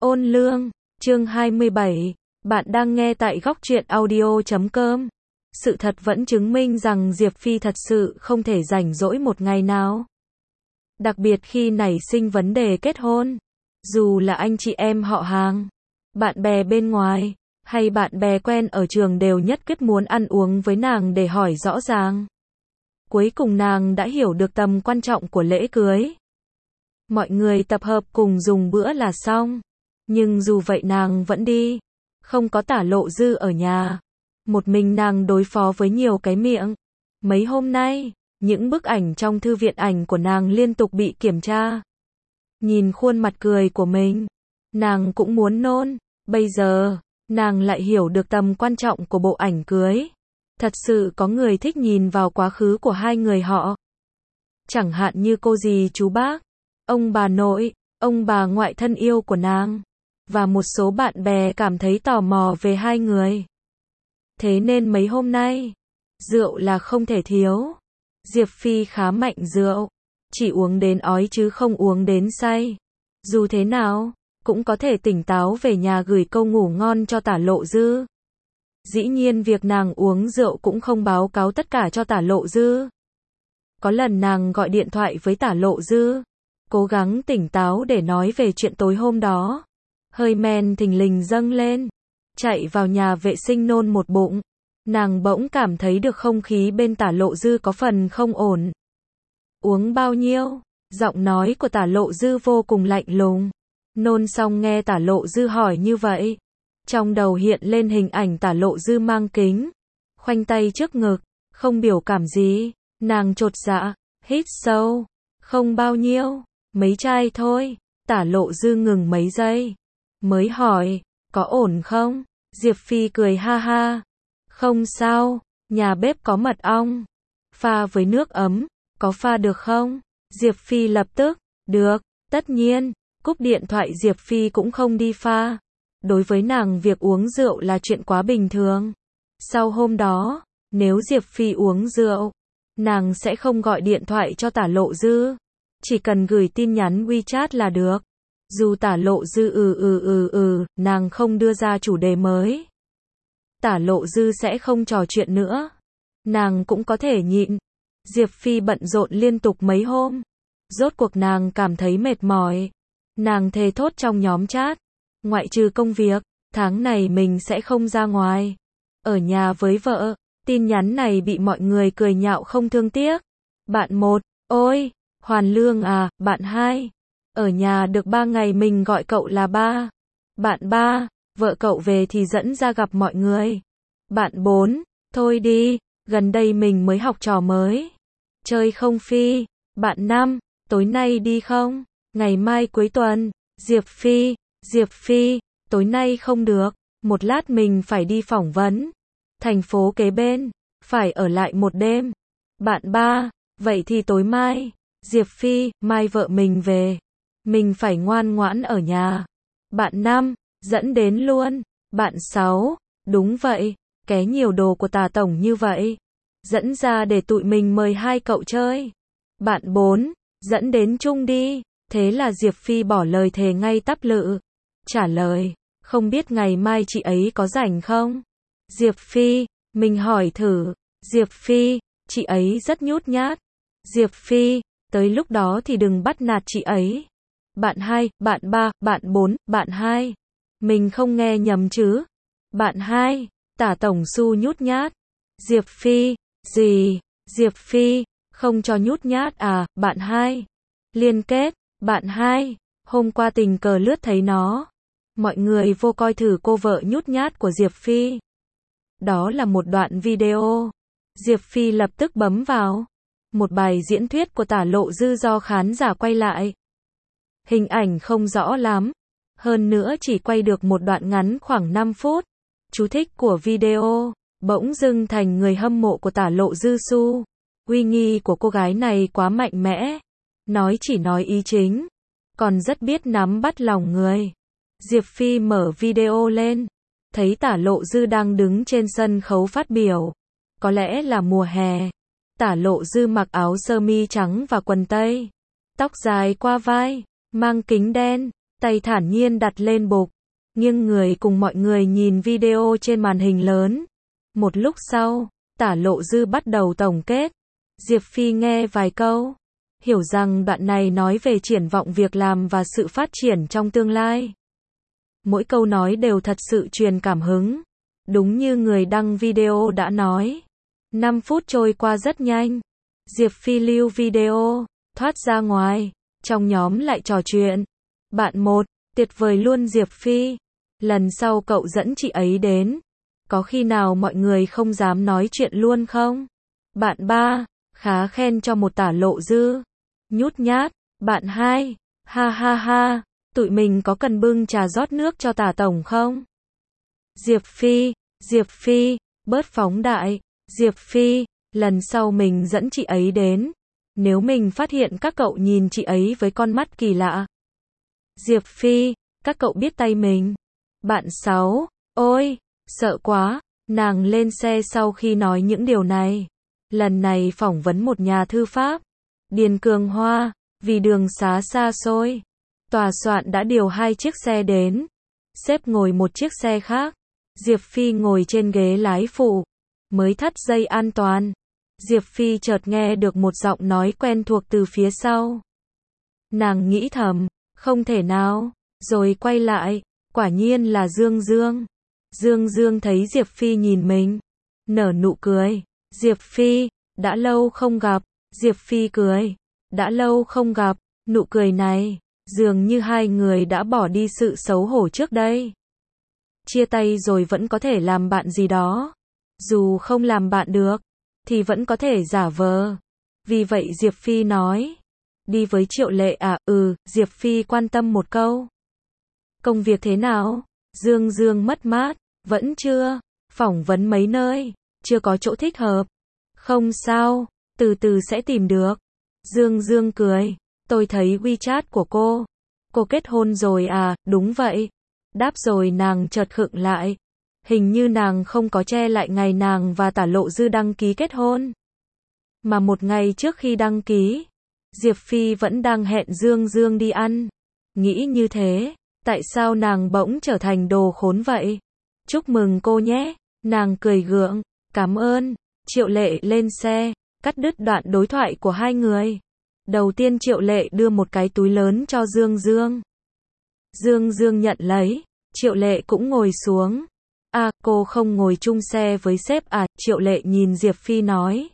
Ôn lương, chương 27, bạn đang nghe tại góc truyện audio.com. Sự thật vẫn chứng minh rằng Diệp Phi thật sự không thể rảnh rỗi một ngày nào. Đặc biệt khi nảy sinh vấn đề kết hôn. Dù là anh chị em họ hàng, bạn bè bên ngoài, hay bạn bè quen ở trường đều nhất quyết muốn ăn uống với nàng để hỏi rõ ràng. Cuối cùng nàng đã hiểu được tầm quan trọng của lễ cưới. Mọi người tập hợp cùng dùng bữa là xong. Nhưng dù vậy nàng vẫn đi. Không có Tả Lộ Dư ở nhà. Một mình nàng đối phó với nhiều cái miệng. Mấy hôm nay, những bức ảnh trong thư viện ảnh của nàng liên tục bị kiểm tra. Nhìn khuôn mặt cười của mình, nàng cũng muốn nôn. Bây giờ, nàng lại hiểu được tầm quan trọng của bộ ảnh cưới. Thật sự có người thích nhìn vào quá khứ của hai người họ. Chẳng hạn như cô dì chú bác, ông bà nội, ông bà ngoại thân yêu của nàng. Và một số bạn bè cảm thấy tò mò về hai người. Thế nên mấy hôm nay, rượu là không thể thiếu. Diệp Phi khá mạnh rượu. Chỉ uống đến ói chứ không uống đến say. Dù thế nào, cũng có thể tỉnh táo về nhà gửi câu ngủ ngon cho Tả Lộ Dư. Dĩ nhiên việc nàng uống rượu cũng không báo cáo tất cả cho Tả Lộ Dư. Có lần nàng gọi điện thoại với Tả Lộ Dư, cố gắng tỉnh táo để nói về chuyện tối hôm đó. Hơi men thình lình dâng lên, chạy vào nhà vệ sinh nôn một bụng. Nàng bỗng cảm thấy được không khí bên Tả Lộ Dư có phần không ổn. Uống bao nhiêu? Giọng nói của Tả Lộ Dư vô cùng lạnh lùng. Nôn xong nghe Tả Lộ Dư hỏi như vậy, trong đầu hiện lên hình ảnh Tả Lộ Dư mang kính, khoanh tay trước ngực, không biểu cảm gì. Nàng chột dạ, hít sâu. Không bao nhiêu, mấy chai thôi. Tả Lộ Dư ngừng mấy giây, mới hỏi, có ổn không? Diệp Phi cười ha ha. Không sao, nhà bếp có mật ong. Pha với nước ấm, có pha được không? Diệp Phi lập tức, được, tất nhiên. Cúp điện thoại Diệp Phi cũng không đi pha. Đối với nàng việc uống rượu là chuyện quá bình thường. Sau hôm đó, nếu Diệp Phi uống rượu, nàng sẽ không gọi điện thoại cho Tả Lộ Dư. Chỉ cần gửi tin nhắn WeChat là được. Dù Tả Lộ Dư nàng không đưa ra chủ đề mới. Tả Lộ Dư sẽ không trò chuyện nữa. Nàng cũng có thể nhịn. Diệp Phi bận rộn liên tục mấy hôm. Rốt cuộc nàng cảm thấy mệt mỏi. Nàng thề thốt trong nhóm chat. Ngoại trừ công việc, tháng này mình sẽ không ra ngoài. Ở nhà với vợ. Tin nhắn này bị mọi người cười nhạo không thương tiếc. Bạn 1, ôi, Hoàn Lương à, bạn 2. Ở nhà được 3 ngày mình gọi cậu là ba. Bạn 3, vợ cậu về thì dẫn ra gặp mọi người. Bạn 4, thôi đi, gần đây mình mới học trò mới. Chơi không Phi. Bạn 5, tối nay đi không? Ngày mai cuối tuần. Diệp Phi, tối nay không được, một lát mình phải đi phỏng vấn. Thành phố kế bên, phải ở lại một đêm. Bạn 3, vậy thì tối mai. Diệp Phi, mai vợ mình về. Mình phải ngoan ngoãn ở nhà. Bạn 5, dẫn đến luôn. Bạn 6, đúng vậy, ké nhiều đồ của Tả Tổng như vậy. Dẫn ra để tụi mình mời hai cậu chơi. Bạn 4, dẫn đến chung đi. Thế là Diệp Phi bỏ lời thề ngay tắp lự. Trả lời, không biết ngày mai chị ấy có rảnh không? Diệp Phi, mình hỏi thử. Diệp Phi, chị ấy rất nhút nhát. Diệp Phi, tới lúc đó thì đừng bắt nạt chị ấy. Bạn 2, bạn 3, bạn 4, bạn 2. Mình không nghe nhầm chứ? Bạn 2, Tả Tổng Su nhút nhát. Diệp Phi, gì? Diệp Phi, không cho nhút nhát à? Bạn 2. Liên kết, bạn 2, hôm qua tình cờ lướt thấy nó. Mọi người vô coi thử cô vợ nhút nhát của Diệp Phi. Đó là một đoạn video. Diệp Phi lập tức bấm vào. Một bài diễn thuyết của Tả Lộ Dư do khán giả quay lại. Hình ảnh không rõ lắm. Hơn nữa chỉ quay được một đoạn ngắn khoảng 5 phút. Chú thích của video, bỗng dưng thành người hâm mộ của Tả Lộ Dư Su. Uy nghi của cô gái này quá mạnh mẽ. Nói chỉ nói ý chính. Còn rất biết nắm bắt lòng người. Diệp Phi mở video lên. Thấy Tả Lộ Dư đang đứng trên sân khấu phát biểu. Có lẽ là mùa hè. Tả Lộ Dư mặc áo sơ mi trắng và quần tây. Tóc dài qua vai. Mang kính đen. tay thản nhiên đặt lên bục, nghiêng người cùng mọi người nhìn video trên màn hình lớn. Một lúc sau, Tả Lộ Dư bắt đầu tổng kết. Diệp Phi nghe vài câu, hiểu rằng đoạn này nói về triển vọng việc làm và sự phát triển trong tương lai. Mỗi câu nói đều thật sự truyền cảm hứng. Đúng như người đăng video đã nói. 5 phút trôi qua rất nhanh. Diệp Phi lưu video, thoát ra ngoài. Trong nhóm lại trò chuyện. Bạn 1, tuyệt vời luôn Diệp Phi. Lần sau cậu dẫn chị ấy đến. Có khi nào mọi người không dám nói chuyện luôn không? Bạn 3, khá khen cho một Tả Lộ Dư. Nhút nhát. Bạn 2, ha ha ha, tụi mình có cần bưng trà rót nước cho Tả Tổng không? Diệp Phi, bớt phóng đại. Diệp Phi, lần sau mình dẫn chị ấy đến. Nếu mình phát hiện các cậu nhìn chị ấy với con mắt kỳ lạ. Diệp Phi, các cậu biết tay mình. Bạn 6, ôi, sợ quá. Nàng lên xe sau khi nói những điều này. Lần này phỏng vấn một nhà thư pháp. Điền Cường Hoa, vì đường xá xa xôi. Tòa soạn đã điều 2 chiếc xe đến. Sếp ngồi một chiếc xe khác. Diệp Phi ngồi trên ghế lái phụ. Mới thắt dây an toàn. Diệp Phi chợt nghe được một giọng nói quen thuộc từ phía sau. Nàng nghĩ thầm, không thể nào, rồi quay lại, quả nhiên là Dương Dương. Dương Dương thấy Diệp Phi nhìn mình, nở nụ cười. Diệp Phi, đã lâu không gặp. Diệp Phi cười, đã lâu không gặp. Nụ cười này, dường như hai người đã bỏ đi sự xấu hổ trước đây. Chia tay rồi vẫn có thể làm bạn gì đó. Dù không làm bạn được, thì vẫn có thể giả vờ. Vì vậy Diệp Phi nói, đi với Triệu Lệ à? Diệp Phi quan tâm một câu. Công việc thế nào? Dương Dương mất mát, vẫn chưa. Phỏng vấn mấy nơi, chưa có chỗ thích hợp. Không sao, từ từ sẽ tìm được. Dương Dương cười, tôi thấy WeChat của cô kết hôn rồi à? Đúng vậy. Đáp rồi nàng chợt khựng lại. Hình như nàng không có che lại ngày nàng và Tả Lộ Dư đăng ký kết hôn. Mà một ngày trước khi đăng ký, Diệp Phi vẫn đang hẹn Dương Dương đi ăn. Nghĩ như thế, tại sao nàng bỗng trở thành đồ khốn vậy? Chúc mừng cô nhé. Nàng cười gượng, cảm ơn. Triệu Lệ lên xe, cắt đứt đoạn đối thoại của hai người. Đầu tiên Triệu Lệ đưa một cái túi lớn cho Dương Dương. Dương Dương nhận lấy, Triệu Lệ cũng ngồi xuống. À, cô không ngồi chung xe với sếp à? Triệu Lệ nhìn Diệp Phi nói.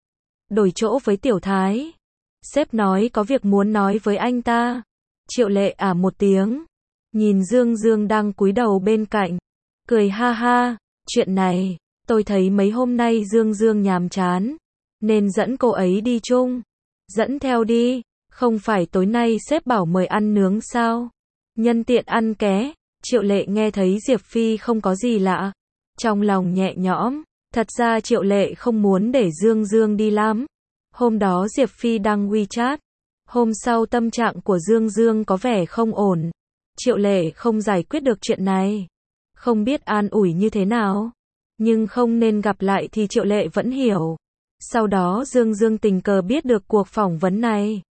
Đổi chỗ với Tiểu Thái. Sếp nói có việc muốn nói với anh ta. Triệu Lệ à một tiếng. Nhìn Dương Dương đang cúi đầu bên cạnh. Cười ha ha, chuyện này, tôi thấy mấy hôm nay Dương Dương nhàm chán. Nên dẫn cô ấy đi chung. Dẫn theo đi, không phải tối nay sếp bảo mời ăn nướng sao? Nhân tiện ăn ké. Triệu Lệ nghe thấy Diệp Phi không có gì lạ. Trong lòng nhẹ nhõm, thật ra Triệu Lệ không muốn để Dương Dương đi lắm. Hôm đó Diệp Phi đăng WeChat. Hôm sau tâm trạng của Dương Dương có vẻ không ổn. Triệu Lệ không giải quyết được chuyện này. Không biết an ủi như thế nào. Nhưng không nên gặp lại thì Triệu Lệ vẫn hiểu. Sau đó Dương Dương tình cờ biết được cuộc phỏng vấn này.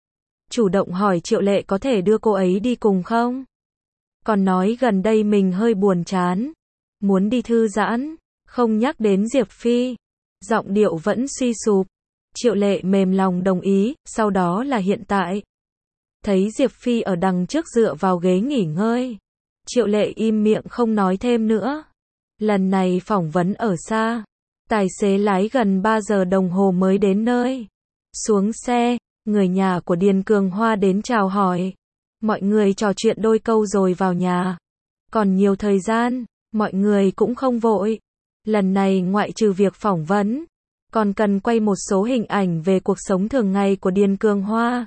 Chủ động hỏi Triệu Lệ có thể đưa cô ấy đi cùng không? Còn nói gần đây mình hơi buồn chán. Muốn đi thư giãn. Không nhắc đến Diệp Phi. Giọng điệu vẫn suy sụp. Triệu Lệ mềm lòng đồng ý, sau đó là hiện tại. Thấy Diệp Phi ở đằng trước dựa vào ghế nghỉ ngơi. Triệu Lệ im miệng không nói thêm nữa. Lần này phỏng vấn ở xa. Tài xế lái gần 3 giờ đồng hồ mới đến nơi. Xuống xe, người nhà của Điền Cường Hoa đến chào hỏi. Mọi người trò chuyện đôi câu rồi vào nhà. Còn nhiều thời gian, mọi người cũng không vội. Lần này ngoại trừ việc phỏng vấn, còn cần quay một số hình ảnh về cuộc sống thường ngày của Điền Cường Hoa.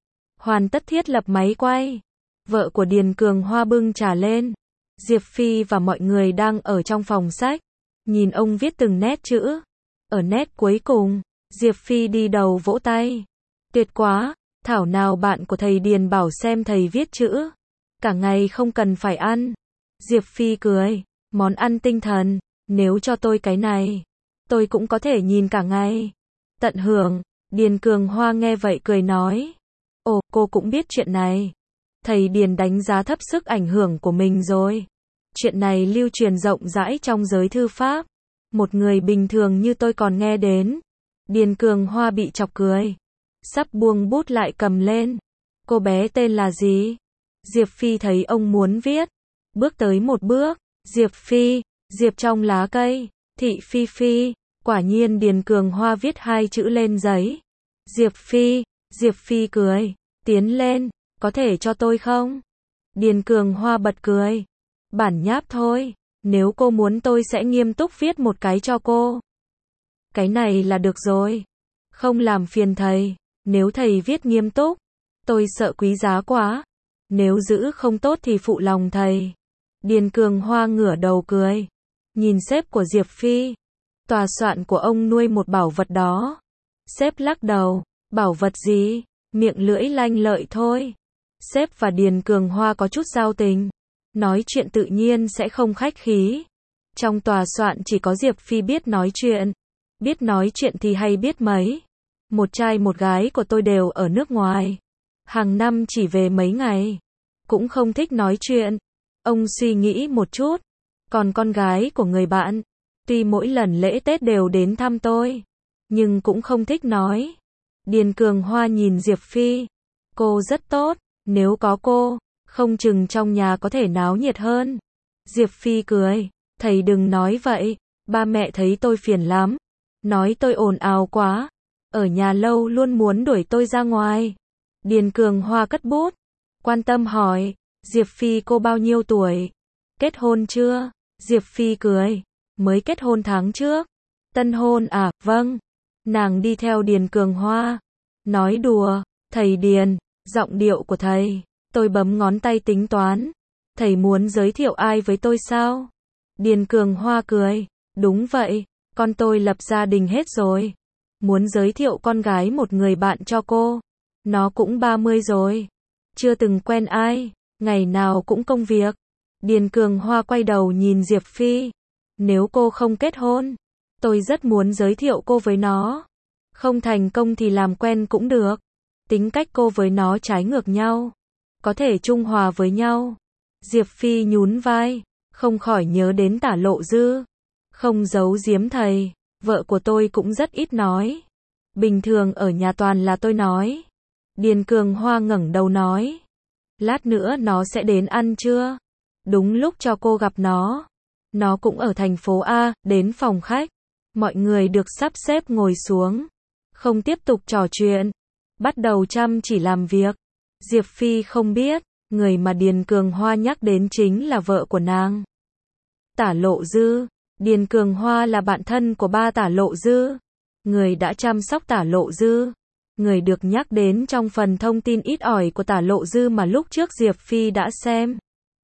Hoàn tất thiết lập máy quay. Vợ của Điền Cường Hoa bưng trà lên. Diệp Phi và mọi người đang ở trong phòng sách. Nhìn ông viết từng nét chữ. Ở nét cuối cùng, Diệp Phi đi đầu vỗ tay. Tuyệt quá, thảo nào bạn của thầy Điền bảo xem thầy viết chữ. Cả ngày không cần phải ăn. Diệp Phi cười, món ăn tinh thần, nếu cho tôi cái này, tôi cũng có thể nhìn cả ngày. Tận hưởng. Điền Cường Hoa nghe vậy cười nói. Ồ, cô cũng biết chuyện này. thầy Điền đánh giá thấp sức ảnh hưởng của mình rồi. Chuyện này lưu truyền rộng rãi trong giới thư pháp. Một người bình thường như tôi còn nghe đến. Điền Cường Hoa bị chọc cười. Sắp buông bút lại cầm lên. Cô bé tên là gì? Diệp Phi thấy ông muốn viết. Bước tới một bước. Diệp Phi, Diệp trong lá cây. Thị Phi Phi. Quả nhiên Điền Cường Hoa viết hai chữ lên giấy. Diệp Phi, Diệp Phi cười. Tiến lên, có thể cho tôi không? Điền Cường Hoa bật cười. Bản nháp thôi, nếu cô muốn tôi sẽ nghiêm túc viết một cái cho cô. Cái này là được rồi. Không làm phiền thầy, nếu thầy viết nghiêm túc, tôi sợ quý giá quá. Nếu giữ không tốt thì phụ lòng thầy. Điền Cường Hoa ngửa đầu cười. Nhìn sếp của Diệp Phi. Tòa soạn của ông nuôi một bảo vật đó. Sếp lắc đầu. Bảo vật gì? Miệng lưỡi lanh lợi thôi. Sếp và Điền Cường Hoa có chút giao tình. Nói chuyện tự nhiên sẽ không khách khí. Trong tòa soạn chỉ có Diệp Phi biết nói chuyện. Biết nói chuyện thì hay biết mấy. Một trai một gái của tôi đều ở nước ngoài. Hàng năm chỉ về mấy ngày. Cũng không thích nói chuyện. Ông suy nghĩ một chút. Còn con gái của người bạn, tuy mỗi lần lễ Tết đều đến thăm tôi, nhưng cũng không thích nói. Điền Cường Hoa nhìn Diệp Phi. Cô rất tốt, nếu có cô, không chừng trong nhà có thể náo nhiệt hơn. Diệp Phi cười. Thầy đừng nói vậy, ba mẹ thấy tôi phiền lắm. Nói tôi ồn ào quá. Ở nhà lâu luôn muốn đuổi tôi ra ngoài. Điền Cường Hoa cất bút. Quan tâm hỏi. Diệp Phi cô bao nhiêu tuổi? Kết hôn chưa? Diệp Phi cười. Mới kết hôn tháng trước. Tân hôn à? Vâng. Nàng đi theo Điền Cường Hoa. Nói đùa. Thầy Điền. Giọng điệu của thầy. Tôi bấm ngón tay tính toán. Thầy muốn giới thiệu ai với tôi sao? Điền Cường Hoa cười. Đúng vậy. Con tôi lập gia đình hết rồi. Muốn giới thiệu con gái một người bạn cho cô. Nó cũng 30 rồi. Chưa từng quen ai. Ngày nào cũng công việc. Điền Cường Hoa quay đầu nhìn Diệp Phi. Nếu cô không kết hôn, tôi rất muốn giới thiệu cô với nó. Không thành công thì làm quen cũng được. Tính cách cô với nó trái ngược nhau. Có thể trung hòa với nhau. Diệp Phi nhún vai. Không khỏi nhớ đến Tả Lộ Dư. Không giấu giếm thầy. Vợ của tôi cũng rất ít nói. Bình thường ở nhà toàn là tôi nói. Điền Cường Hoa ngẩng đầu nói. Lát nữa nó sẽ đến ăn trưa. Đúng lúc cho cô gặp nó. Nó cũng ở thành phố A, đến phòng khách. Mọi người được sắp xếp ngồi xuống. Không tiếp tục trò chuyện. Bắt đầu chăm chỉ làm việc. Diệp Phi không biết, người mà Điền Cường Hoa nhắc đến chính là vợ của nàng. Tả Lộ Dư. Điền Cường Hoa là bạn thân của ba Tả Lộ Dư. Người đã chăm sóc Tả Lộ Dư. Người được nhắc đến trong phần thông tin ít ỏi của Tả Lộ Dư mà lúc trước Diệp Phi đã xem.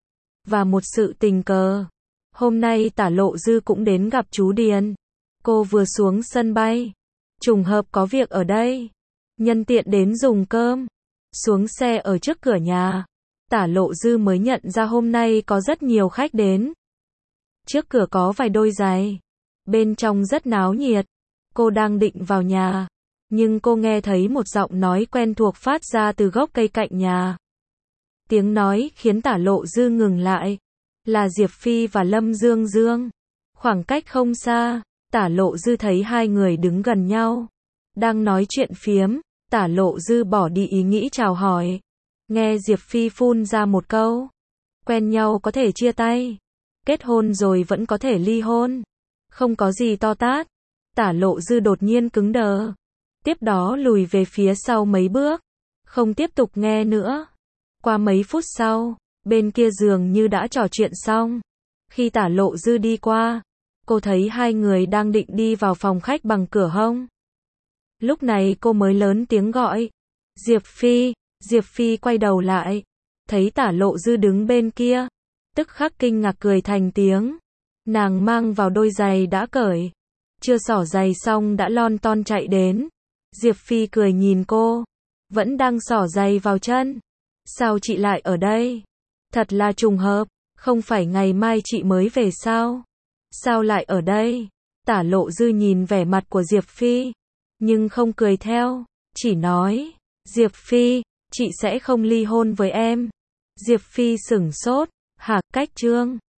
Và một sự tình cờ. Hôm nay Tả Lộ Dư cũng đến gặp chú Điền. Cô vừa xuống sân bay. Trùng hợp có việc ở đây. Nhân tiện đến dùng cơm. Xuống xe ở trước cửa nhà. Tả Lộ Dư mới nhận ra hôm nay có rất nhiều khách đến. Trước cửa có vài đôi giày. Bên trong rất náo nhiệt. Cô đang định vào nhà. Nhưng cô nghe thấy một giọng nói quen thuộc phát ra từ gốc cây cạnh nhà. Tiếng nói khiến Tả Lộ Dư ngừng lại. Là Diệp Phi và Lâm Dương Dương. Khoảng cách không xa, Tả Lộ Dư thấy hai người đứng gần nhau. Đang nói chuyện phiếm, Tả Lộ Dư bỏ đi ý nghĩ chào hỏi. Nghe Diệp Phi phun ra một câu. Quen nhau có thể chia tay. Kết hôn rồi vẫn có thể ly hôn. Không có gì to tát. Tả Lộ Dư đột nhiên cứng đờ. Tiếp đó lùi về phía sau mấy bước. Không tiếp tục nghe nữa. Qua mấy phút sau, bên kia dường như đã trò chuyện xong. Khi Tả Lộ Dư đi qua, cô thấy hai người đang định đi vào phòng khách bằng cửa hông. Lúc này cô mới lớn tiếng gọi. Diệp Phi. Diệp Phi quay đầu lại. Thấy Tả Lộ Dư đứng bên kia. Tức khắc kinh ngạc cười thành tiếng. Nàng mang vào đôi giày đã cởi. Chưa xỏ giày xong đã lon ton chạy đến. Diệp Phi cười nhìn cô. Vẫn đang xỏ giày vào chân. Sao chị lại ở đây? Thật là trùng hợp. Không phải ngày mai chị mới về sao? Sao lại ở đây? Tả Lộ Dư nhìn vẻ mặt của Diệp Phi. Nhưng không cười theo. Chỉ nói. Diệp Phi, chị sẽ không ly hôn với em. Diệp Phi sửng sốt, hả, cách Trương?